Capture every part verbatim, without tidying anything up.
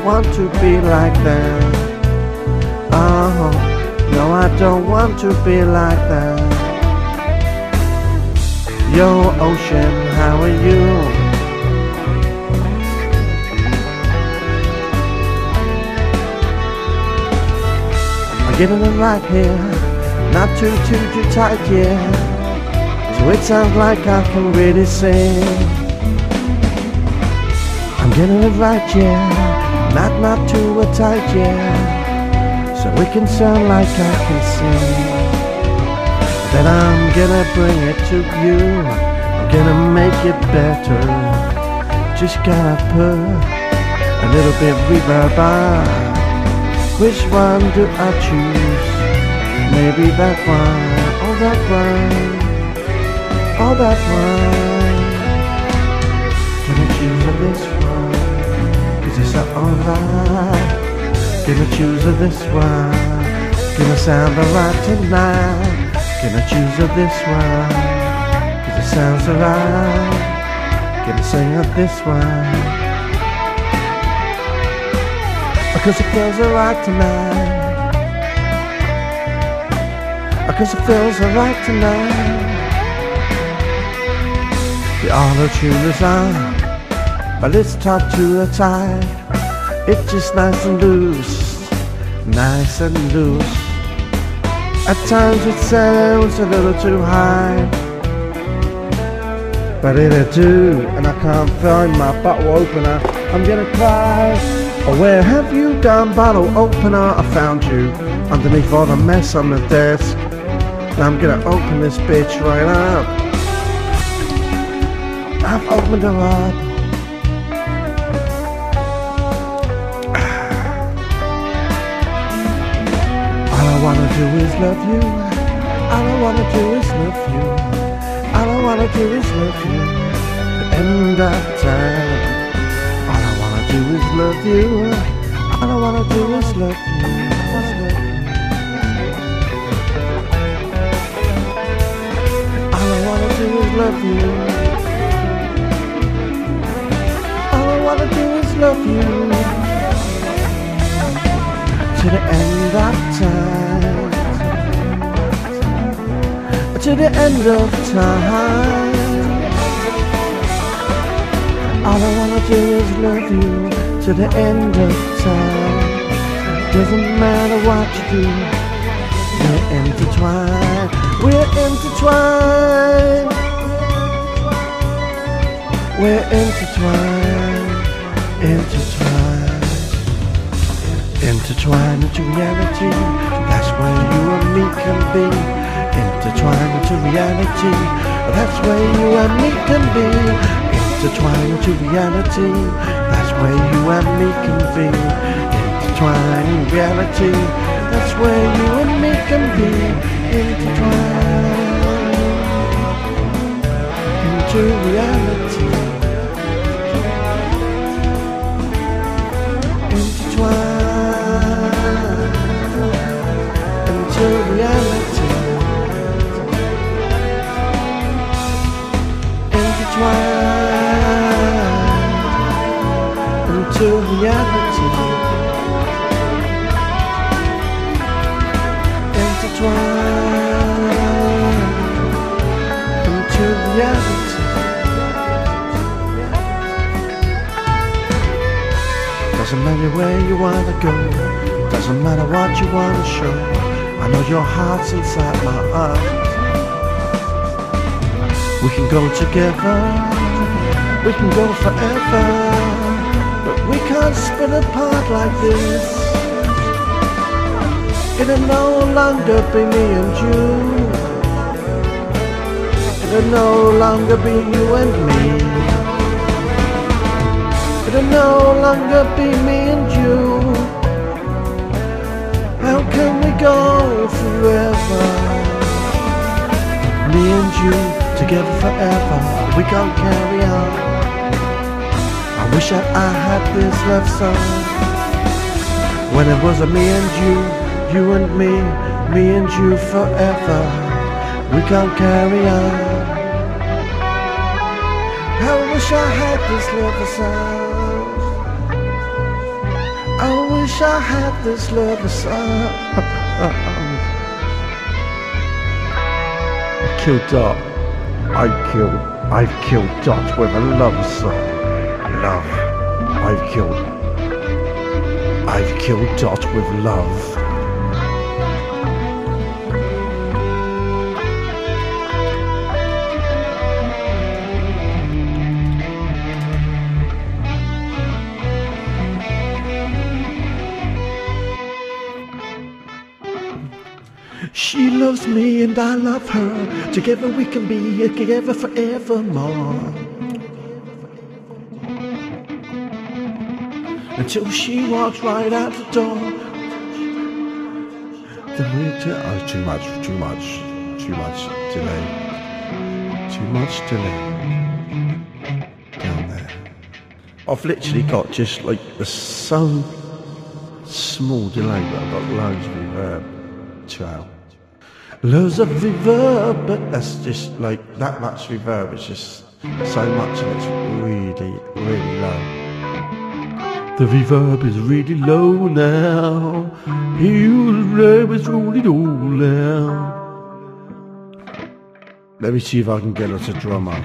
want to be like that. Oh, no, I don't want to be like that. Yo, ocean, how are you? I'm getting it right here, not too, too, too tight, yeah. So it sounds like I can really sing. I'm getting it right, yeah, not, not too tight, yeah. So it can sound like I can sing. Then I'm gonna bring it to you, I'm gonna make it better. Just gotta put a little bit reverb on. Which one do I choose? Maybe that one, or that one, or that one. Gonna choose this one, cause it's alright. Gonna choose this one, gonna sound alright tonight. Gonna choose this one, cause it sounds alright. Gonna sing of this one, because it feels alright tonight. Because it feels alright tonight. The auto-tune is on, but it's top to the tide. It's just nice and loose, nice and loose. At times it sounds a little too high, but it'll do, and I can't find my bottle opener. I'm gonna cry. Oh, where have you gone, bottle opener? I found you underneath all the mess on the desk. Now I'm gonna open this bitch right up. I've opened her up. All I wanna do is love you. All I wanna do is love you. All I wanna do is love you. The end of time. All I wanna do is love you. All I wanna do is love you. All I wanna do is love you. All I wanna do is love you. To the end of time. To the end of time. All I wanna do is love you to the end of time. Doesn't matter what you do, we're intertwined. We're intertwined. We're intertwined. Intertwined. Intertwined into reality. That's where you and me can be. Intertwined into reality. That's where you and me can be. Intertwined into reality. That's where you and me can be. Intertwined in reality. That's where you and me can be. Intertwined into reality. Intertwined into reality. Intertwined into reality. Intertwined into reality. Doesn't matter where you wanna go, doesn't matter what you wanna show. I know your heart's inside my arms. We can go together, we can go forever, but we can't split apart like this. It'll no longer be me and you. It'll no longer be you and me. It'll no longer be me and you. How can we go forever? Me and you together forever. We can't carry on. I wish that I had this love song when it was a me and you. You and me, me and you forever. We can't carry on. I wish I had this little sound wish I had this lover son. I killed Dot. I killed. I've killed Dot with a love song. Love. I've killed. I've killed Dot with love. She loves me and I love her. Together we can be together forevermore. Until she walks right out the door. Then we're t- oh, too much, too much, too much delay. Too much delay. Down there. I've literally got just like a so small delay, but I've got loads of reverb to out. Loads of reverb, but that's just like that much reverb. It's just so much and it's really, really low. The reverb is really low now. You reverb is really low now. Let me see if I can get us a drummer.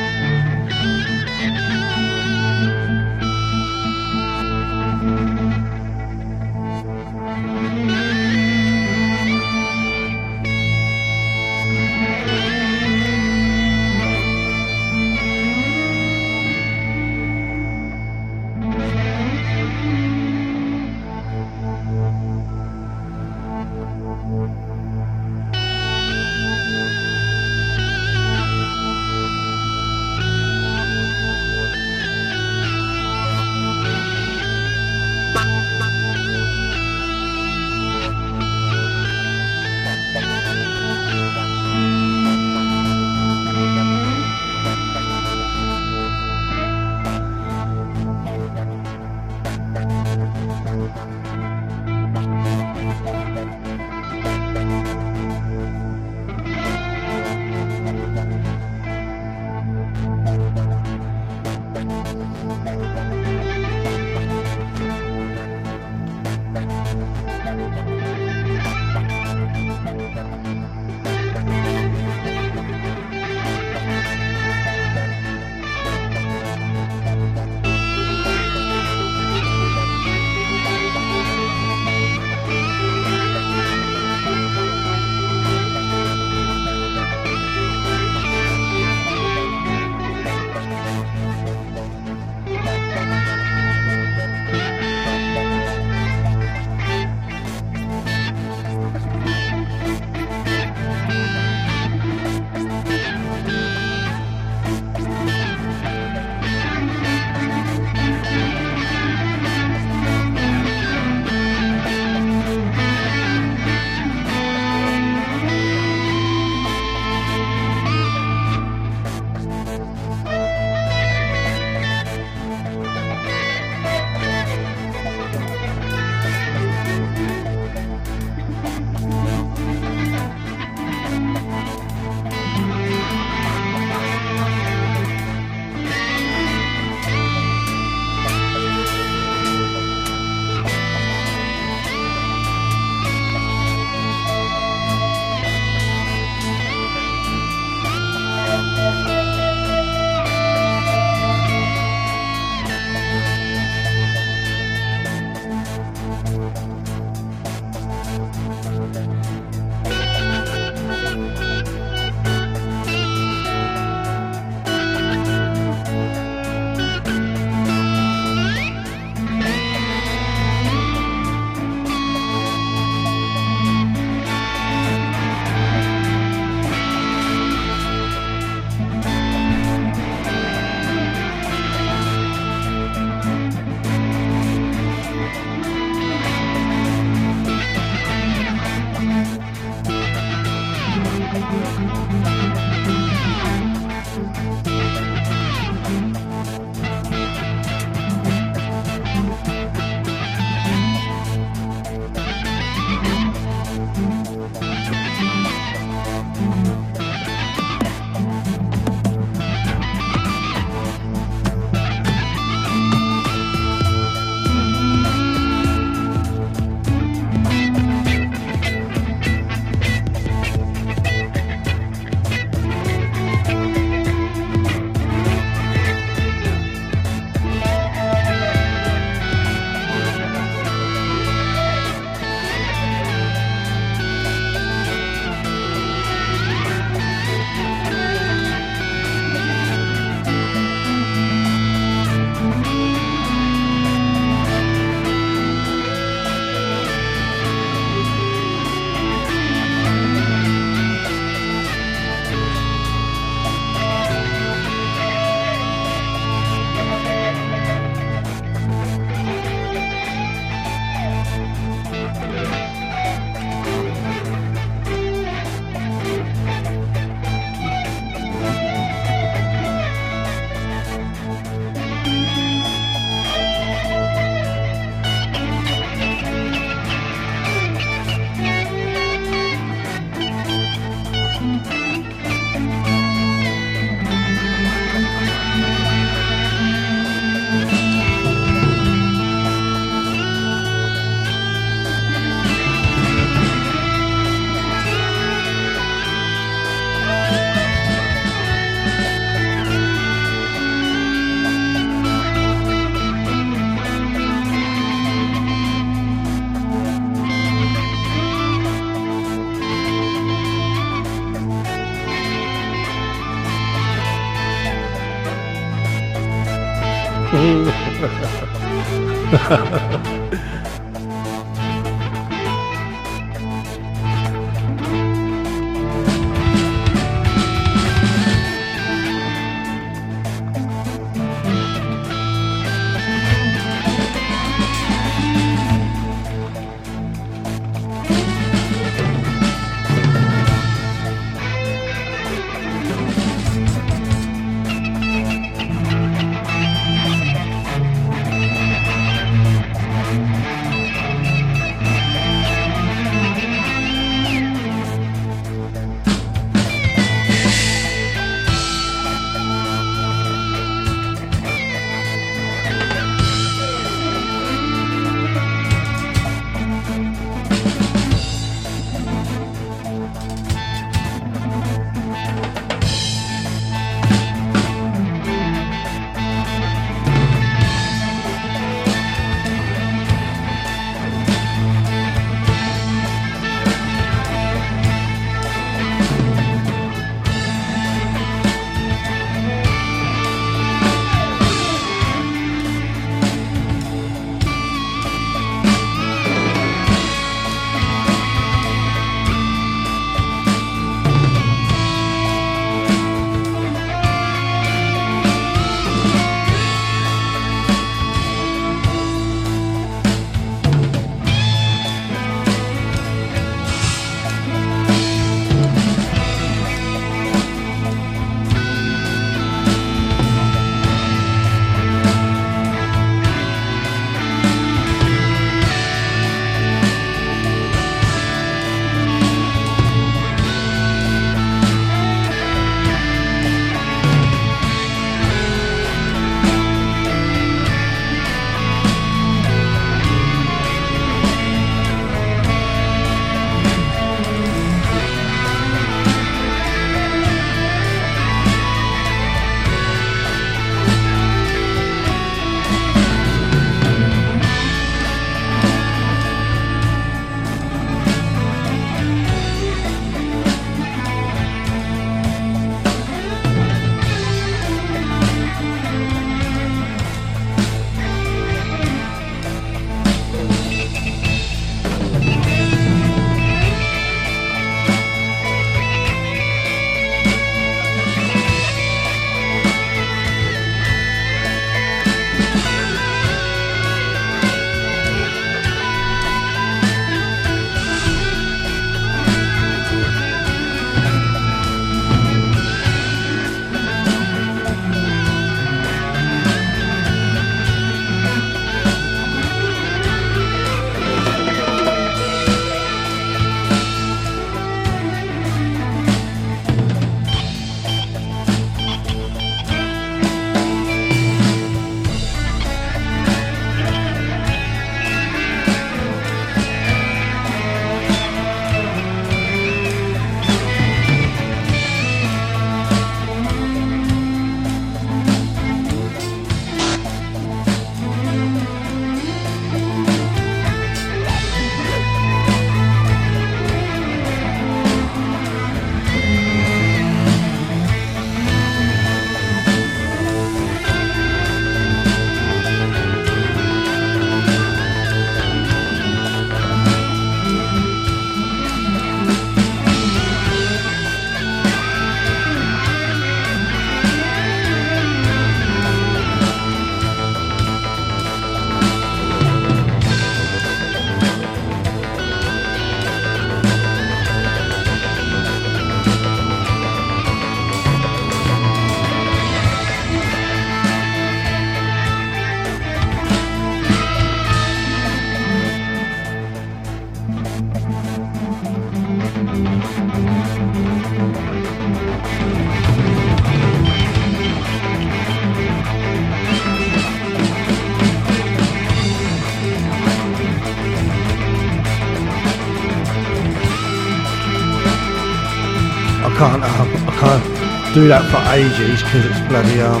can't um, I can't do that for ages because it's bloody um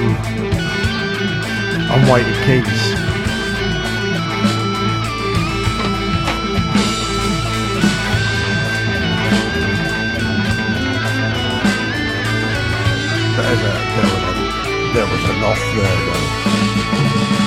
unweighted keys. There's a, there was a there was a loft there though.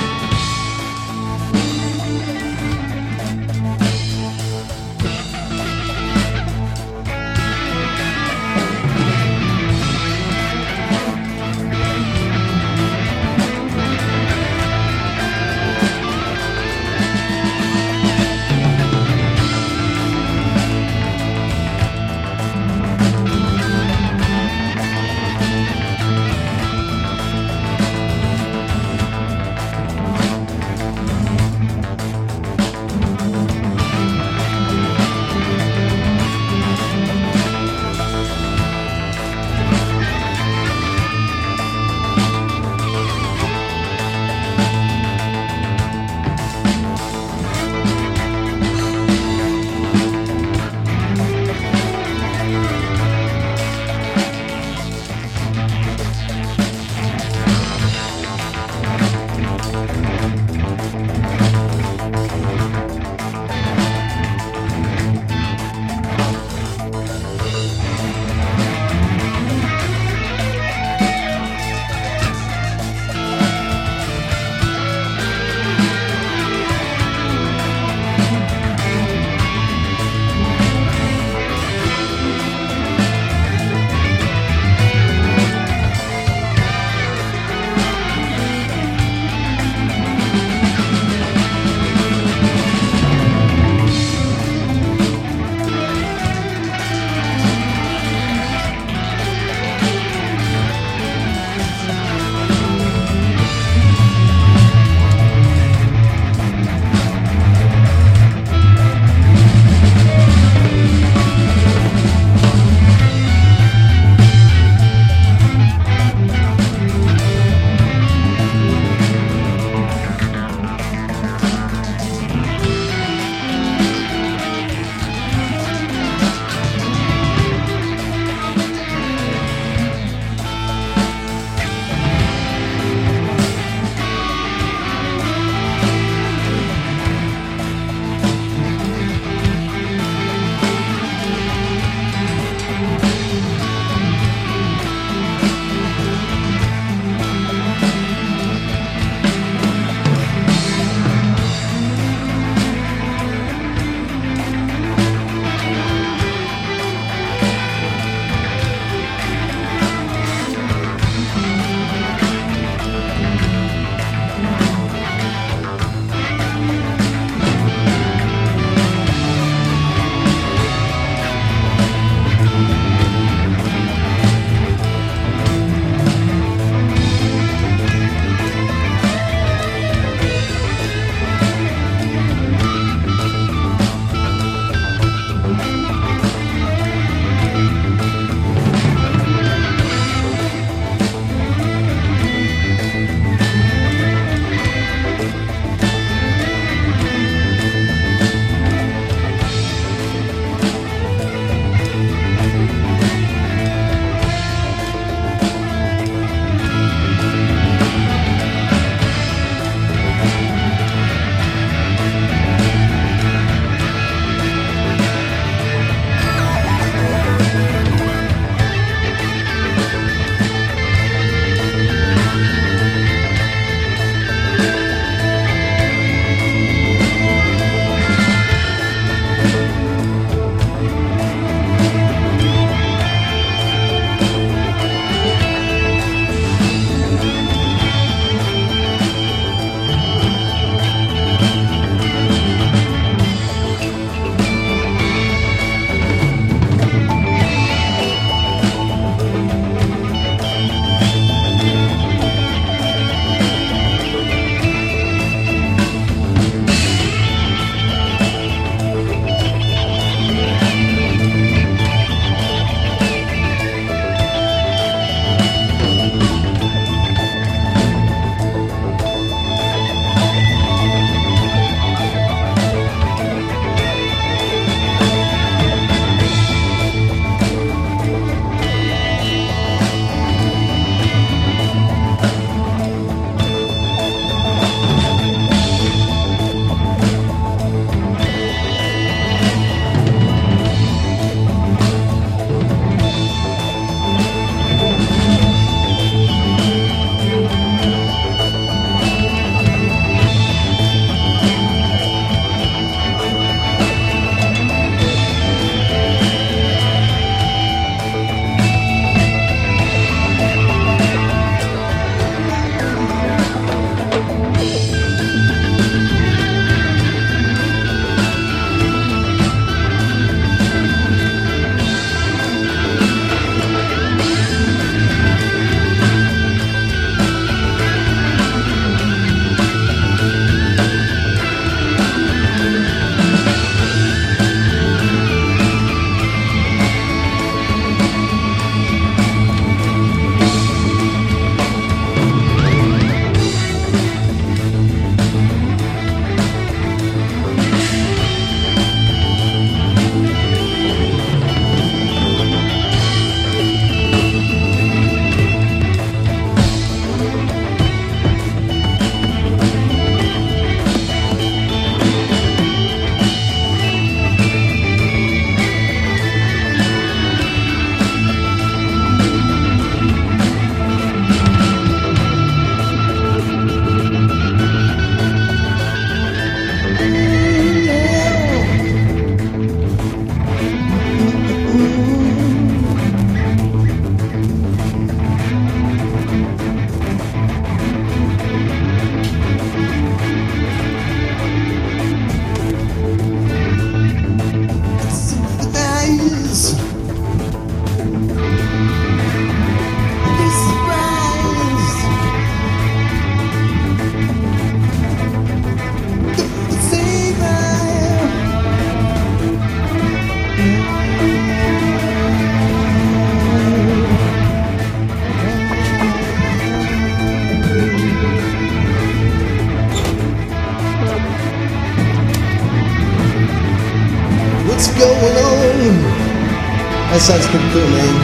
what's going on. That sounds pretty cool, man.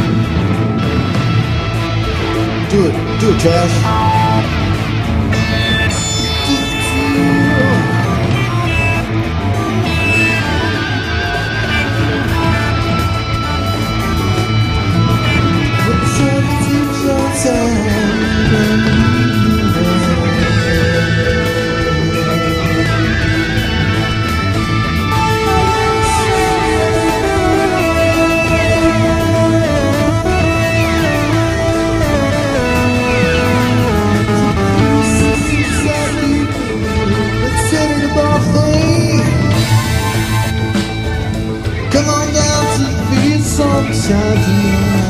Do it, do it, Trash. Come on down to feel sunshine tonight.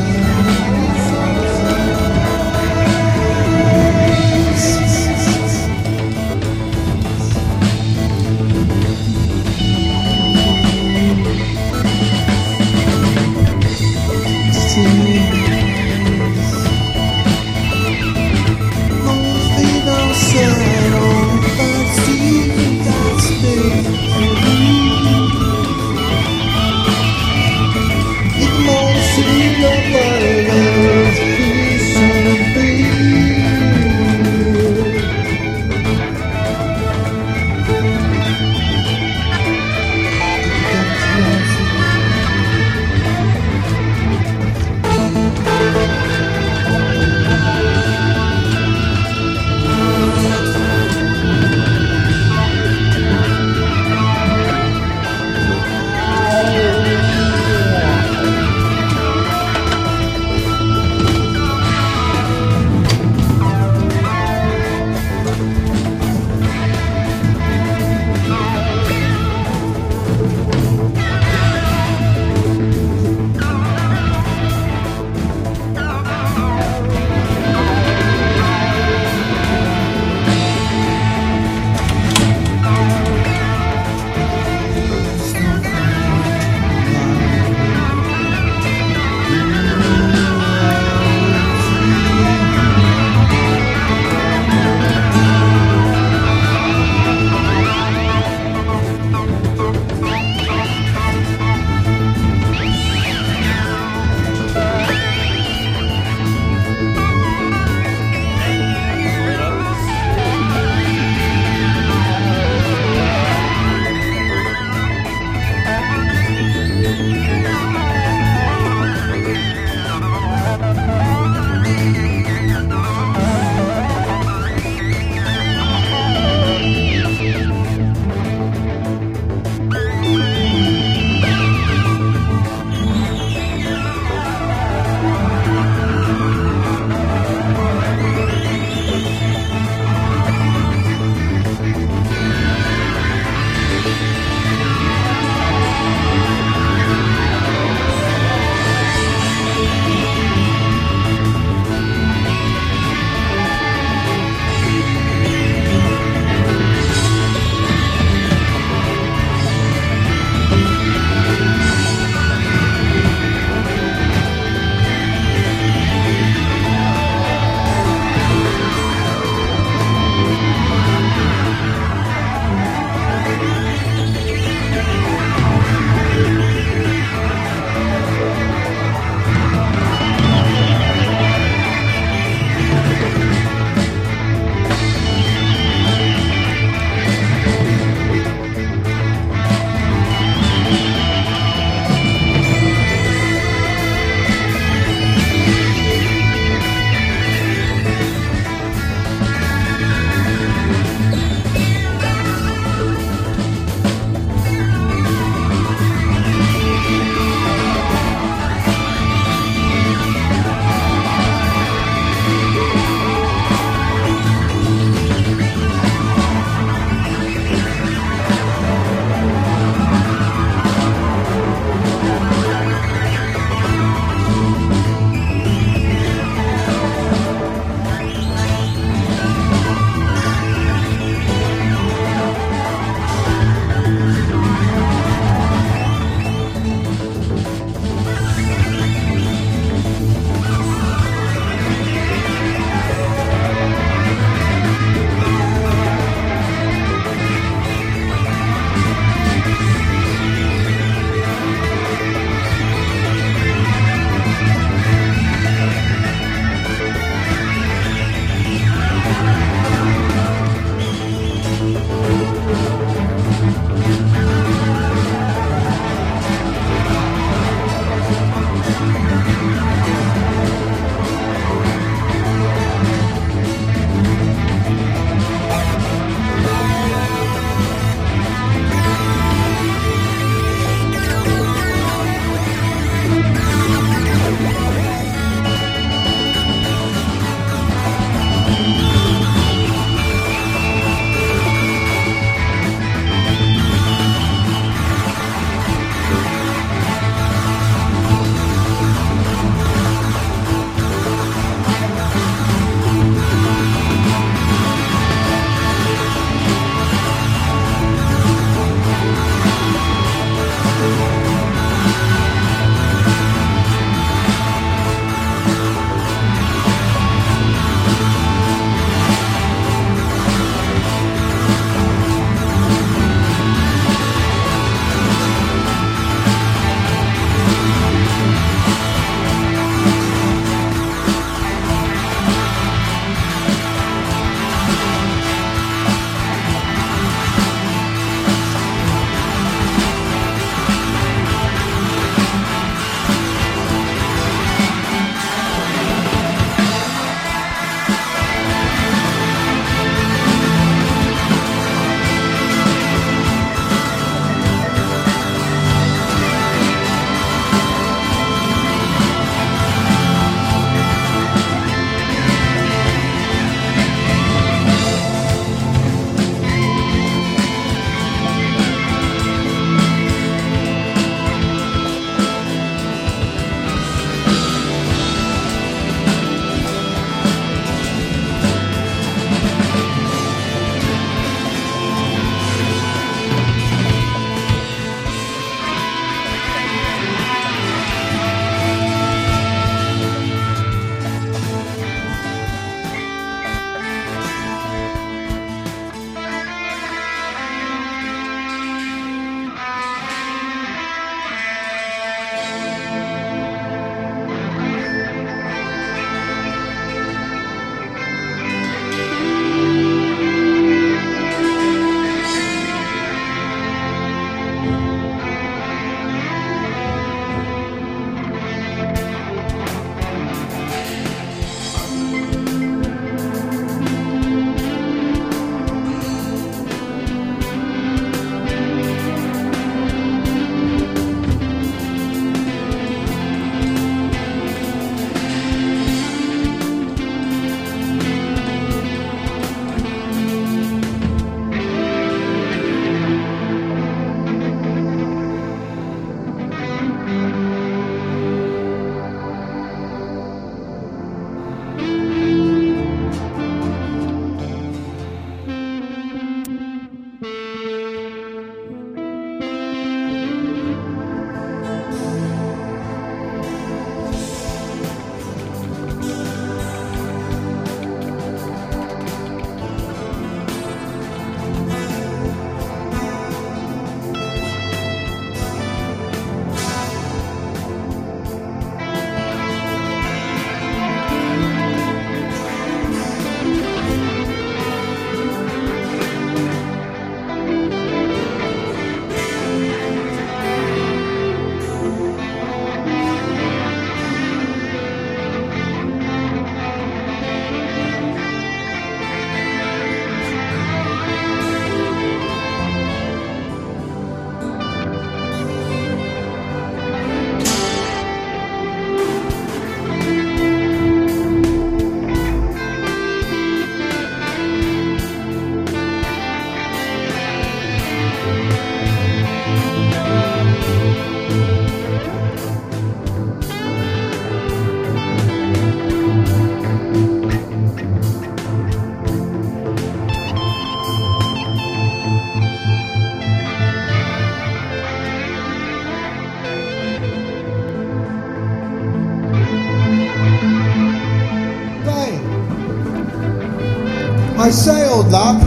I say, old lap,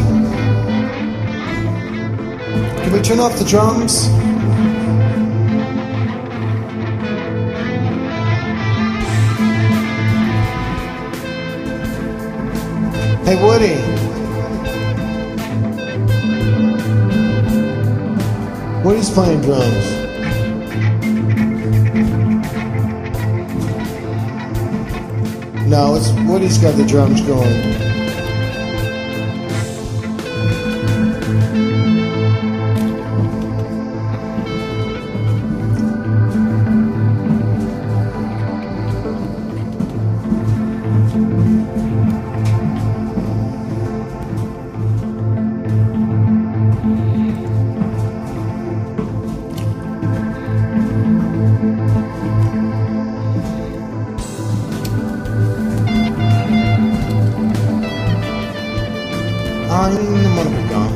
can we turn off the drums? Hey, Woody. Woody's playing drums. No, it's Woody's got the drums going. I'm gonna be gone.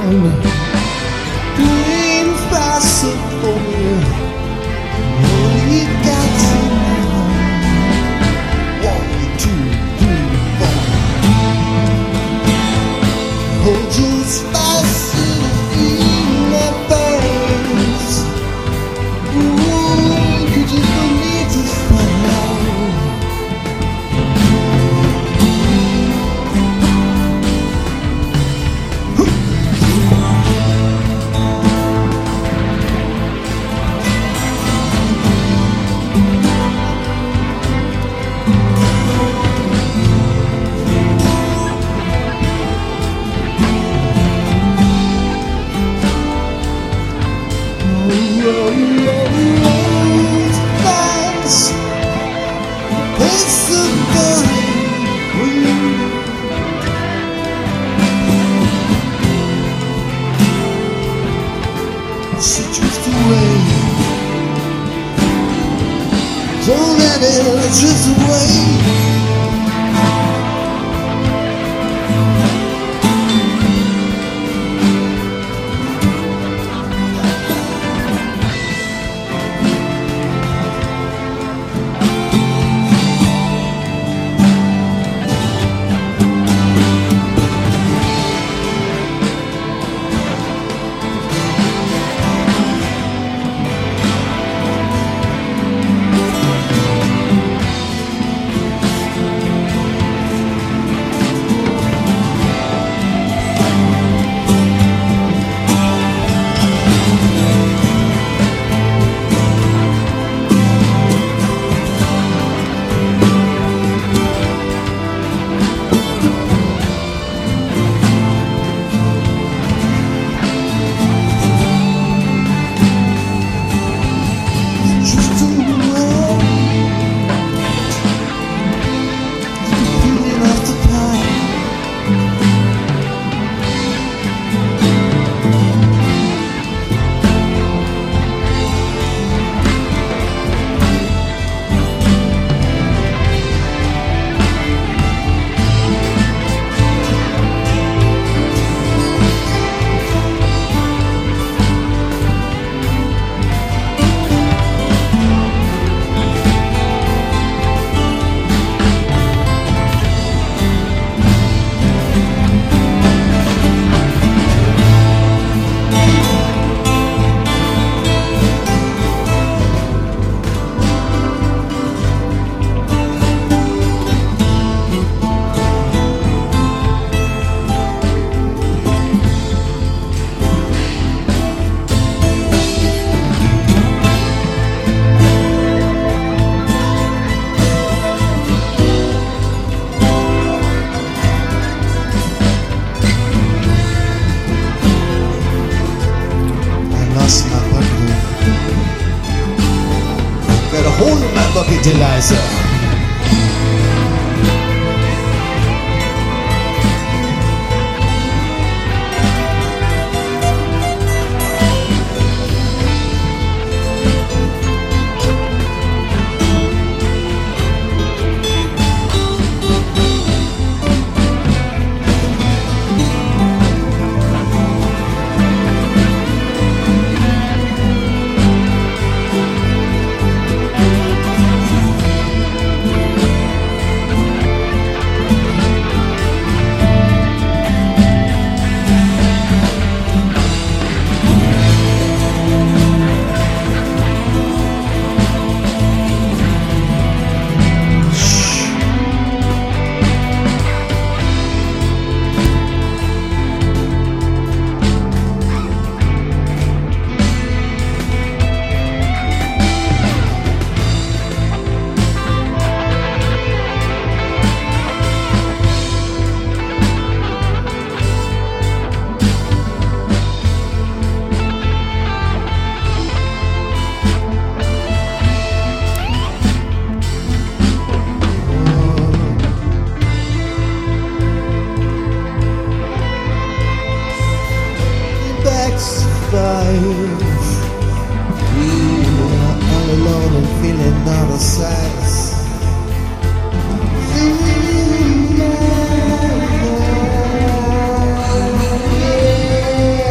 time. Dreams possible. All you got to know. One, two, three, four. Hold you spicy in my face. Ooh, you just don't need to follow. She drifts away. Don't let it drift away. Got a hole in my bucket, Eliza. All alone and feeling out of sight. Feeling out of sight.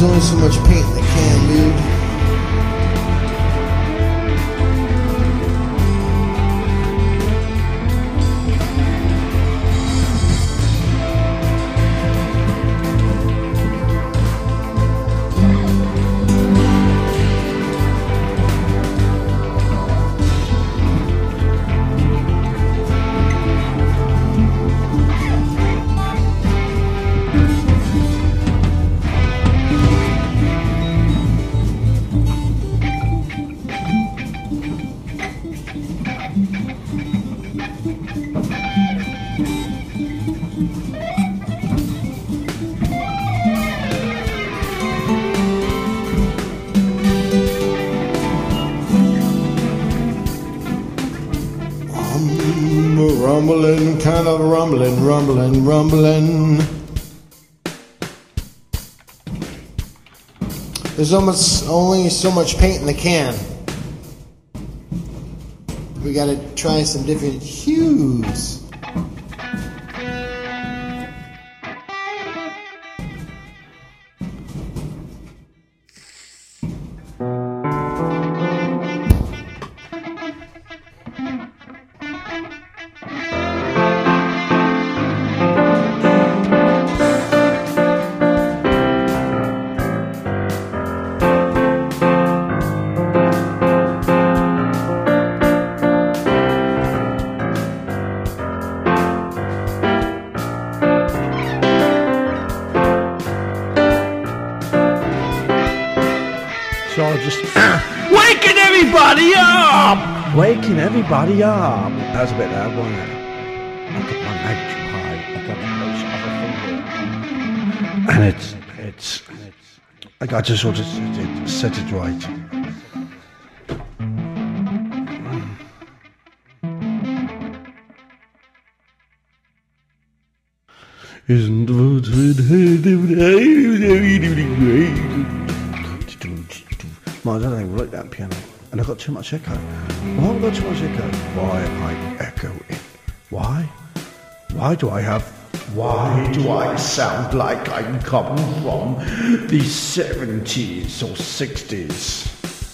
There's only so much paint in the can, dude. Rumbling, kind of rumbling, rumbling, rumbling. There's almost only so much paint in the can. We gotta try some different hues. So I just waking everybody up, waking everybody up. That was a bit loud, wasn't it? I got my magpie. I got those other thing, and it's it's it's. Like I just sort of set it, set it right. Isn't Well, I don't think we like that piano. And I've got too much echo. Why have I got too much echo? Why am I echoing? Why? Why do I have... Why do I sound like I'm coming from the seventies or sixties?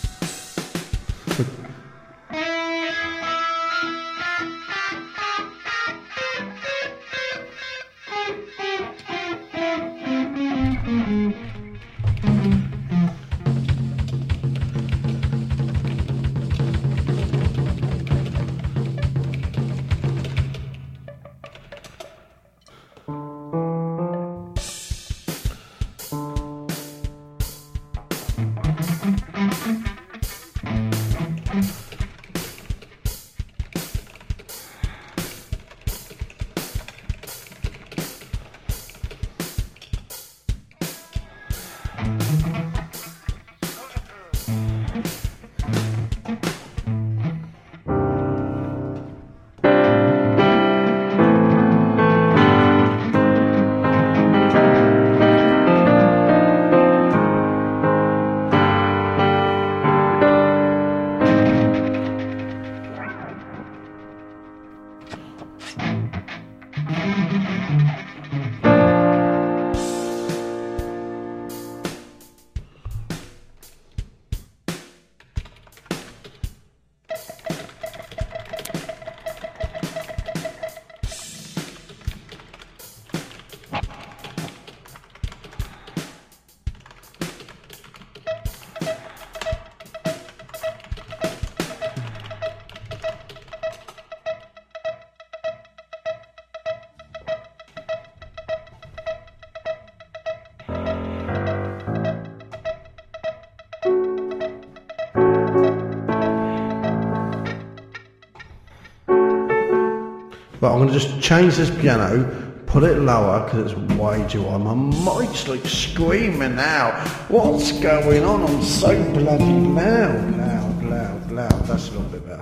But I'm going to just change this piano, put it lower because it's way too high. My mic's like screaming now. What's going on? I'm so bloody loud, loud, loud, loud. That's a little bit better.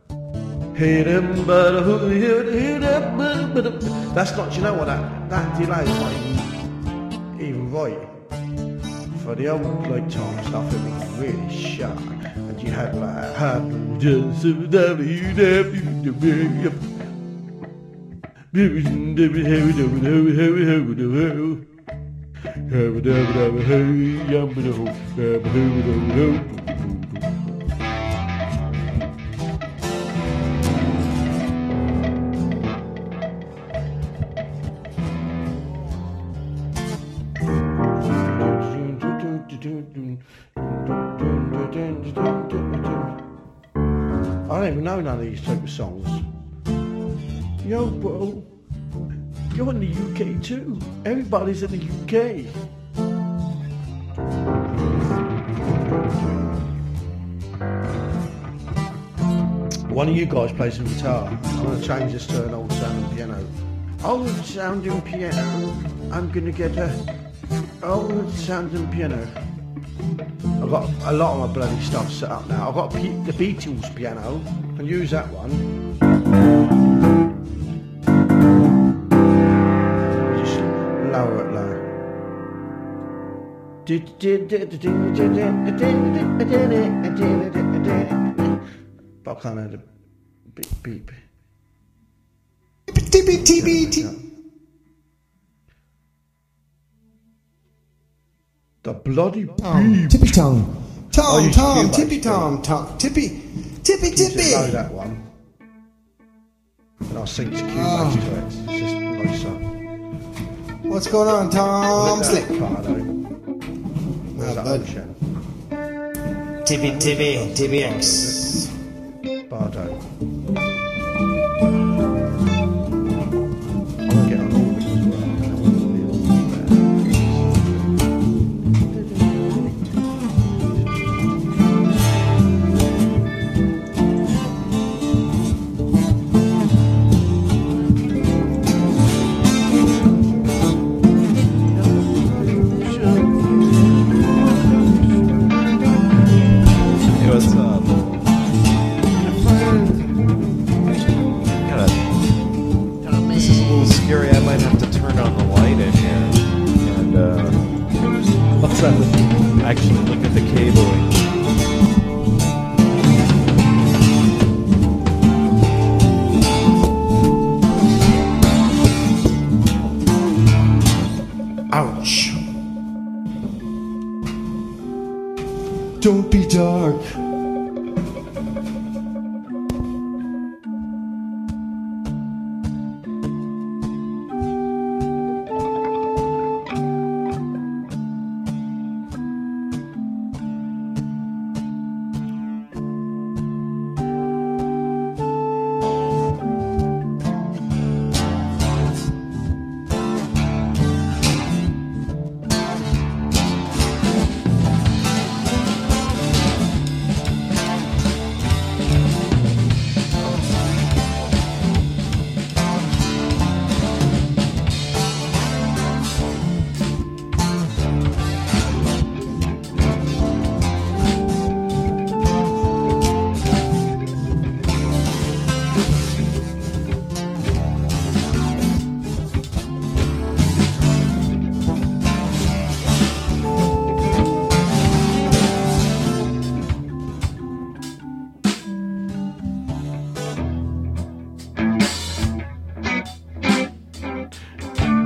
That's not, do you know what, that, that delay is not even, even right. For the old like time stuff, it was really sharp. And you had like, I don't even know none of these type of songs. Yo, bro, you're in the U K too. Everybody's in the U K. One of you guys plays some guitar. I'm going to change this to an old sounding piano. Old sounding piano. I'm going to get a old sounding piano. I've got a lot of my bloody stuff set up now. I've got P the Beatles piano. I can use that one. Just lower it low. But I can't have the beep beep. Tippy tippy tippy. The bloody Tom, beep. tippy Tom. Tom, Oh, Tom, you tippy Tom, Tom, Tom, tippy, tippy, Just tippy. know that one. And I'll sync to Cubase Oh. to it. It's just nicer. What's going on, Tom Look at Slick? that Cardo. Where's Ah, that bud. ocean? Tippy, tippy, tippy X. Bardo. I want to get on all this as well. Hey, what's up? Gotta, this is a little scary. I might have to turn on the light in here and uh, What's that with you? actually look at the cabling. Ouch. Don't be dark.